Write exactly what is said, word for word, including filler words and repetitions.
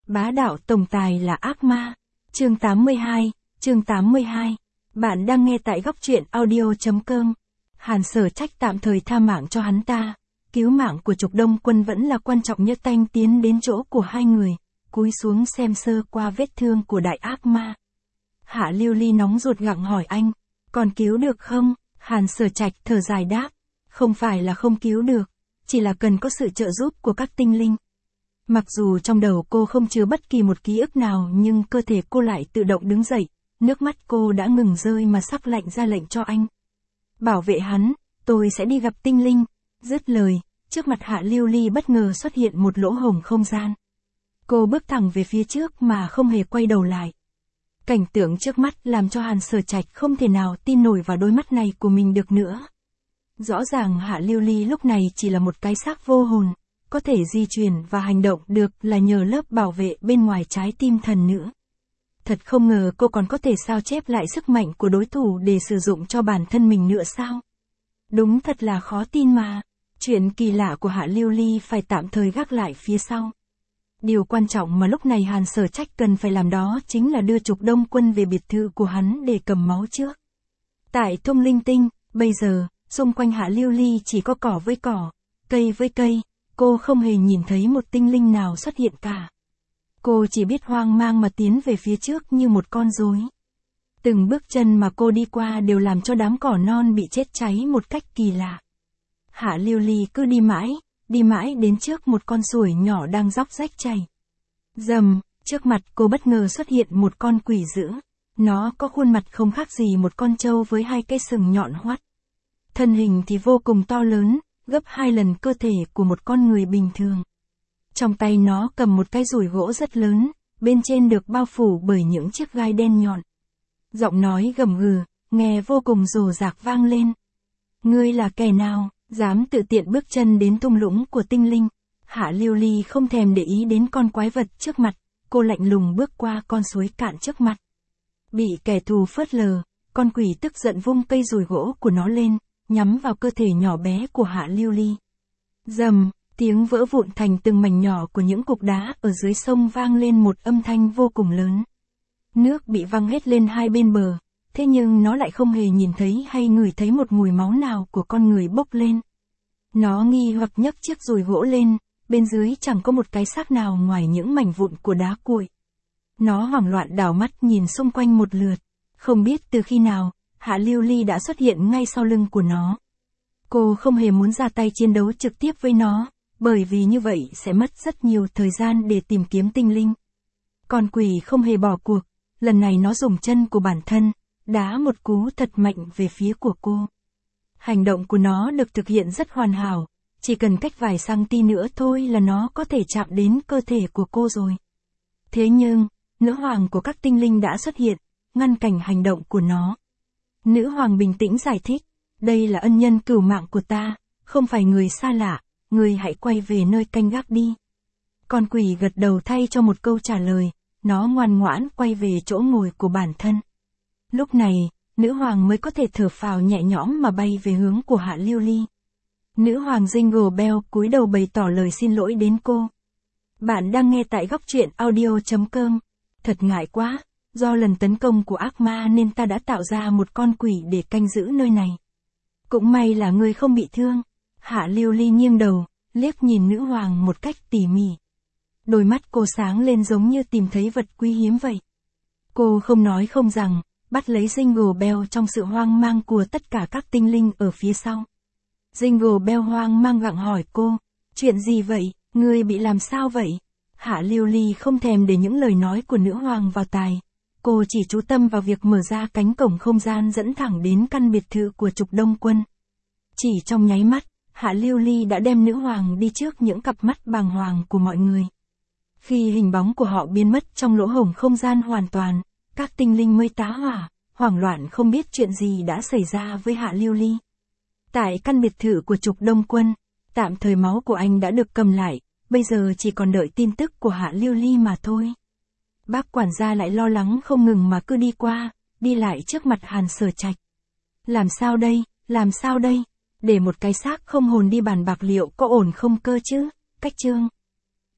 Bá đạo tổng tài là ác ma. Chương tám mươi hai, chương tám mươi hai. Bạn đang nghe tại góc truyện audio chấm com. Hàn Sở Trách tạm thời tha mạng cho hắn ta. Cứu mạng của Trục Đông Quân vẫn là quan trọng nhất. Tanh tiến đến chỗ của hai người, cúi xuống xem sơ qua vết thương của đại ác ma. Hạ Lưu Ly nóng ruột gặng hỏi anh, còn cứu được không? Hàn Sở Trạch thở dài đáp, không phải là không cứu được, chỉ là cần có sự trợ giúp của các tinh linh. Mặc dù trong đầu cô không chứa bất kỳ một ký ức nào nhưng cơ thể cô lại tự động đứng dậy, nước mắt cô đã ngừng rơi mà sắc lạnh ra lệnh cho anh. Bảo vệ hắn, tôi sẽ đi gặp tinh linh. Dứt lời, trước mặt Hạ Lưu Ly bất ngờ xuất hiện một lỗ hổng không gian. Cô bước thẳng về phía trước mà không hề quay đầu lại. Cảnh tượng trước mắt làm cho Hàn Sở Trạch không thể nào tin nổi vào đôi mắt này của mình được nữa. Rõ ràng Hạ Lưu Ly lúc này chỉ là một cái xác vô hồn, có thể di chuyển và hành động được là nhờ lớp bảo vệ bên ngoài trái tim thần nữa. Thật không ngờ cô còn có thể sao chép lại sức mạnh của đối thủ để sử dụng cho bản thân mình nữa sao? Đúng thật là khó tin mà. Chuyện kỳ lạ của Hạ Lưu Ly phải tạm thời gác lại phía sau. Điều quan trọng mà lúc này Hàn Sở Trách cần phải làm đó chính là đưa Trục Đông Quân về biệt thự của hắn để cầm máu trước. Tại Thông Linh Tinh, bây giờ, xung quanh Hạ Lưu Ly chỉ có cỏ với cỏ, cây với cây, cô không hề nhìn thấy một tinh linh nào xuất hiện cả. Cô chỉ biết hoang mang mà tiến về phía trước như một con rối. Từng bước chân mà cô đi qua đều làm cho đám cỏ non bị chết cháy một cách kỳ lạ. Hạ Lưu Ly cứ đi mãi, đi mãi đến trước một con suối nhỏ đang róc rách chảy. Rầm, trước mặt cô bất ngờ xuất hiện một con quỷ dữ. Nó có khuôn mặt không khác gì một con trâu với hai cái sừng nhọn hoắt. Thân hình thì vô cùng to lớn, gấp hai lần cơ thể của một con người bình thường. Trong tay nó cầm một cái dùi gỗ rất lớn, bên trên được bao phủ bởi những chiếc gai đen nhọn. Giọng nói gầm gừ, nghe vô cùng rồ rạc vang lên. Ngươi là kẻ nào, dám tự tiện bước chân đến thung lũng của tinh linh? Hạ Lưu Ly không thèm để ý đến con quái vật trước mặt, cô lạnh lùng bước qua con suối cạn trước mặt. Bị kẻ thù phớt lờ, con quỷ tức giận vung cây dùi gỗ của nó lên, nhắm vào cơ thể nhỏ bé của Hạ Lưu Ly. Rầm, tiếng vỡ vụn thành từng mảnh nhỏ của những cục đá ở dưới sông vang lên một âm thanh vô cùng lớn. Nước bị văng hết lên hai bên bờ, thế nhưng nó lại không hề nhìn thấy hay ngửi thấy một mùi máu nào của con người bốc lên. Nó nghi hoặc nhấc chiếc dùi gỗ lên, bên dưới chẳng có một cái xác nào ngoài những mảnh vụn của đá cuội. Nó hoảng loạn đảo mắt nhìn xung quanh một lượt, không biết từ khi nào, Hạ Lưu Ly đã xuất hiện ngay sau lưng của nó. Cô không hề muốn ra tay chiến đấu trực tiếp với nó, bởi vì như vậy sẽ mất rất nhiều thời gian để tìm kiếm tinh linh. Con quỷ không hề bỏ cuộc, lần này nó dùng chân của bản thân, đá một cú thật mạnh về phía của cô. Hành động của nó được thực hiện rất hoàn hảo, chỉ cần cách vài cm nữa thôi là nó có thể chạm đến cơ thể của cô rồi. Thế nhưng, nữ hoàng của các tinh linh đã xuất hiện, ngăn cản hành động của nó. Nữ hoàng bình tĩnh giải thích, đây là ân nhân cửu mạng của ta, không phải người xa lạ, người hãy quay về nơi canh gác đi. Con quỷ gật đầu thay cho một câu trả lời, nó ngoan ngoãn quay về chỗ ngồi của bản thân. Lúc này, nữ hoàng mới có thể thở phào nhẹ nhõm mà bay về hướng của Hạ Lưu Ly. Nữ hoàng Jingle Bell cúi đầu bày tỏ lời xin lỗi đến cô. Bạn đang nghe tại góc truyện audio chấm com. Thật ngại quá, do lần tấn công của ác ma nên ta đã tạo ra một con quỷ để canh giữ nơi này. Cũng may là ngươi không bị thương. Hạ Lưu Ly nghiêng đầu, liếc nhìn nữ hoàng một cách tỉ mỉ. Đôi mắt cô sáng lên giống như tìm thấy vật quý hiếm vậy. Cô không nói không rằng, bắt lấy Jingle Bell trong sự hoang mang của tất cả các tinh linh ở phía sau. Jingle Bell hoang mang gặng hỏi cô, chuyện gì vậy, ngươi bị làm sao vậy? Hạ Lưu Ly không thèm để những lời nói của nữ hoàng vào tai. Cô chỉ chú tâm vào việc mở ra cánh cổng không gian dẫn thẳng đến căn biệt thự của Trục Đông Quân. Chỉ trong nháy mắt, Hạ Lưu Ly đã đem nữ hoàng đi trước những cặp mắt bàng hoàng của mọi người. Khi hình bóng của họ biến mất trong lỗ hổng không gian hoàn toàn, các tinh linh mới tá hỏa, hoảng loạn không biết chuyện gì đã xảy ra với Hạ Lưu Ly. Tại căn biệt thự của Trục Đông Quân, tạm thời máu của anh đã được cầm lại, bây giờ chỉ còn đợi tin tức của Hạ Lưu Ly mà thôi. Bác quản gia lại lo lắng không ngừng mà cứ đi qua, đi lại trước mặt Hàn Sở Trạch. Làm sao đây, làm sao đây? Để một cái xác không hồn đi bàn bạc liệu có ổn không cơ chứ? Cách chương.